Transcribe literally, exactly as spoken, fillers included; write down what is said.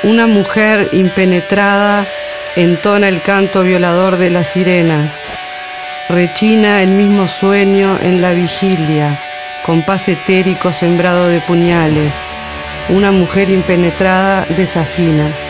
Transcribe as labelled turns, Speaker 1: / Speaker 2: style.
Speaker 1: Una mujer impenetrada entona el canto violador de las sirenas. Rechina el mismo sueño en la vigilia, compás etérico sembrado de puñales. Una mujer impenetrada desafina.